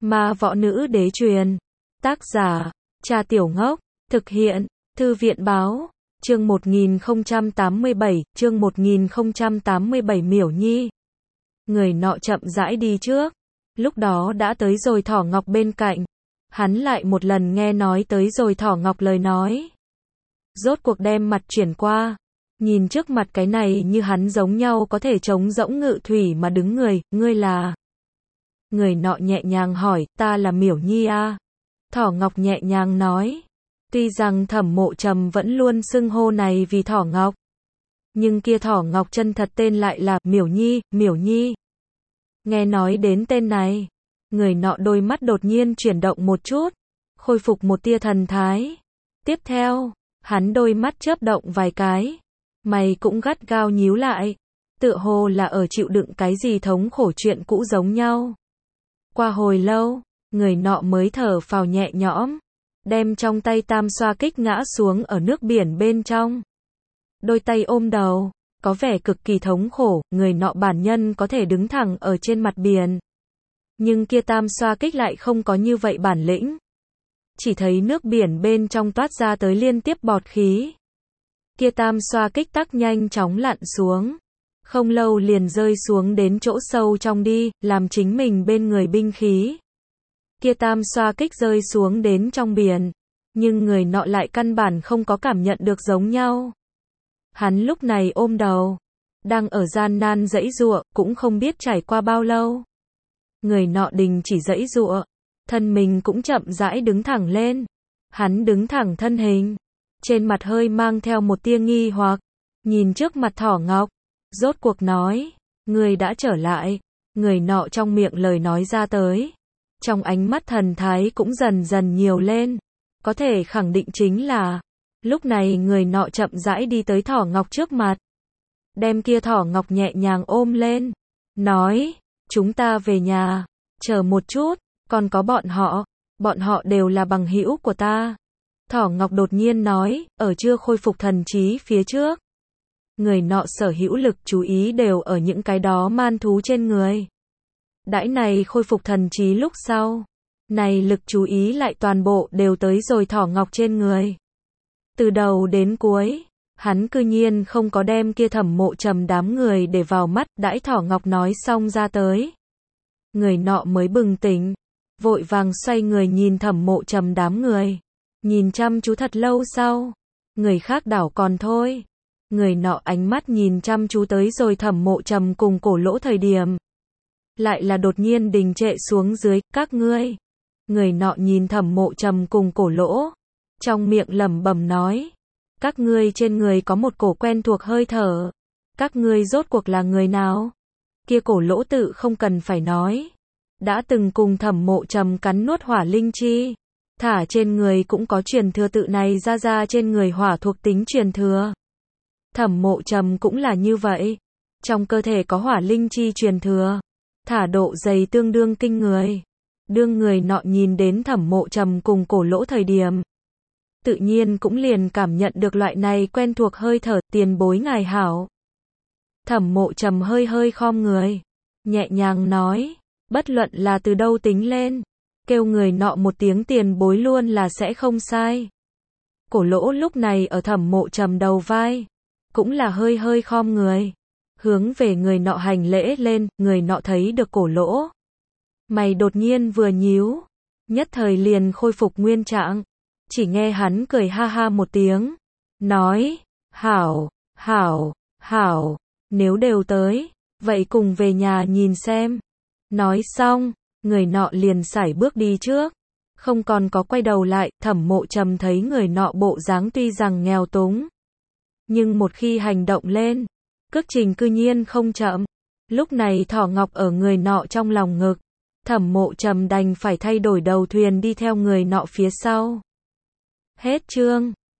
Ma võ nữ đế truyền. Tác giả, Cha Tiểu Ngốc. Thực hiện, Thư viện báo. Chương 1087, chương 1087 Miểu Nhi. Người nọ chậm rãi đi trước. Lúc đó đã tới rồi Thỏ Ngọc bên cạnh. Hắn lại một lần nghe nói tới rồi Thỏ Ngọc lời nói. Rốt cuộc đem mặt chuyển qua. Nhìn trước mặt cái này như hắn giống nhau có thể trống rỗng ngự thủy mà đứng người, ngươi là? Người nọ nhẹ nhàng hỏi, ta là Miểu Nhi a. Thỏ Ngọc nhẹ nhàng nói. Tuy rằng Thẩm Mộ Trầm vẫn luôn xưng hô này vì Thỏ Ngọc. Nhưng kia Thỏ Ngọc chân thật tên lại là Miểu Nhi, Miểu Nhi. Nghe nói đến tên này, người nọ đôi mắt đột nhiên chuyển động một chút, khôi phục một tia thần thái. Tiếp theo, hắn đôi mắt chớp động vài cái, mày cũng gắt gao nhíu lại, tựa hồ là ở chịu đựng cái gì thống khổ chuyện cũ giống nhau. Qua hồi lâu, người nọ mới thở phào nhẹ nhõm, đem trong tay tam xoa kích ngã xuống ở nước biển bên trong. Đôi tay ôm đầu, có vẻ cực kỳ thống khổ, người nọ bản nhân có thể đứng thẳng ở trên mặt biển. Nhưng kia tam xoa kích lại không có như vậy bản lĩnh. Chỉ thấy nước biển bên trong toát ra tới liên tiếp bọt khí. Kia tam xoa kích tắc nhanh chóng lặn xuống. Không lâu liền rơi xuống đến chỗ sâu trong đi, làm chính mình bên người binh khí. Kia tam xoa kích rơi xuống đến trong biển. Nhưng người nọ lại căn bản không có cảm nhận được giống nhau. Hắn lúc này ôm đầu, đang ở gian nan giãy giụa, cũng không biết trải qua bao lâu. Người nọ đình chỉ giãy giụa, thân mình cũng chậm rãi đứng thẳng lên. Hắn đứng thẳng thân hình, trên mặt hơi mang theo một tia nghi hoặc, nhìn trước mặt Thỏ Ngọc, rốt cuộc nói, ngươi đã trở lại. Người nọ trong miệng lời nói ra tới, trong ánh mắt thần thái cũng dần dần nhiều lên, có thể khẳng định chính là, lúc này người nọ chậm rãi đi tới Thỏ Ngọc trước mặt, đem kia Thỏ Ngọc nhẹ nhàng ôm lên, nói, chúng ta về nhà, chờ một chút, còn có bọn họ đều là bằng hữu của ta. Thỏ Ngọc đột nhiên nói, ở chưa khôi phục thần trí phía trước. Người nọ sở hữu lực chú ý đều ở những cái đó man thú trên người. Đãi này khôi phục thần trí lúc sau, này lực chú ý lại toàn bộ đều tới rồi Thỏ Ngọc trên người. Từ đầu đến cuối, hắn cư nhiên không có đem kia Thẩm Mộ Trầm đám người để vào mắt, đãi Thỏ Ngọc nói xong ra tới. Người nọ mới bừng tỉnh, vội vàng xoay người nhìn Thẩm Mộ Trầm đám người. Nhìn chăm chú thật lâu sau, người khác đảo còn thôi. Người nọ ánh mắt nhìn chăm chú tới rồi Thẩm Mộ Trầm cùng Cổ Lỗ thời điểm. Lại là đột nhiên đình trệ xuống dưới, các ngươi. Người nọ nhìn Thẩm Mộ Trầm cùng Cổ Lỗ, trong miệng lẩm bẩm nói, các ngươi trên người có một cổ quen thuộc hơi thở. Các ngươi rốt cuộc là người nào? Kia Cổ Lỗ tự không cần phải nói, đã từng cùng Thẩm Mộ Trầm cắn nuốt hỏa linh chi, thả trên người cũng có truyền thừa tự này ra trên người hỏa thuộc tính truyền thừa. Thẩm Mộ Trầm cũng là như vậy, trong cơ thể có hỏa linh chi truyền thừa, thả độ dày tương đương kinh người. Đương người nọ nhìn đến Thẩm Mộ Trầm cùng Cổ Lỗ thời điểm, tự nhiên cũng liền cảm nhận được loại này quen thuộc hơi thở, tiền bối ngài hảo. Thẩm Mộ Trầm hơi hơi khom người, nhẹ nhàng nói, bất luận là từ đâu tính lên, kêu người nọ một tiếng tiền bối luôn là sẽ không sai. Cổ Lỗ lúc này ở Thẩm Mộ Trầm đầu vai, cũng là hơi hơi khom người, hướng về người nọ hành lễ lên. Người nọ thấy được Cổ Lỗ, mày đột nhiên vừa nhíu, nhất thời liền khôi phục nguyên trạng, chỉ nghe hắn cười ha ha một tiếng, nói, hảo, hảo, hảo, nếu đều tới, vậy cùng về nhà nhìn xem. Nói xong, người nọ liền sải bước đi trước, không còn có quay đầu lại. Thẩm Mộ Trầm thấy người nọ bộ dáng tuy rằng nghèo túng, nhưng một khi hành động lên, cước trình cư nhiên không chậm. Lúc này Thỏ Ngọc ở người nọ trong lòng ngực, Thẩm Mộ Trầm đành phải thay đổi đầu thuyền đi theo người nọ phía sau. Hết chương.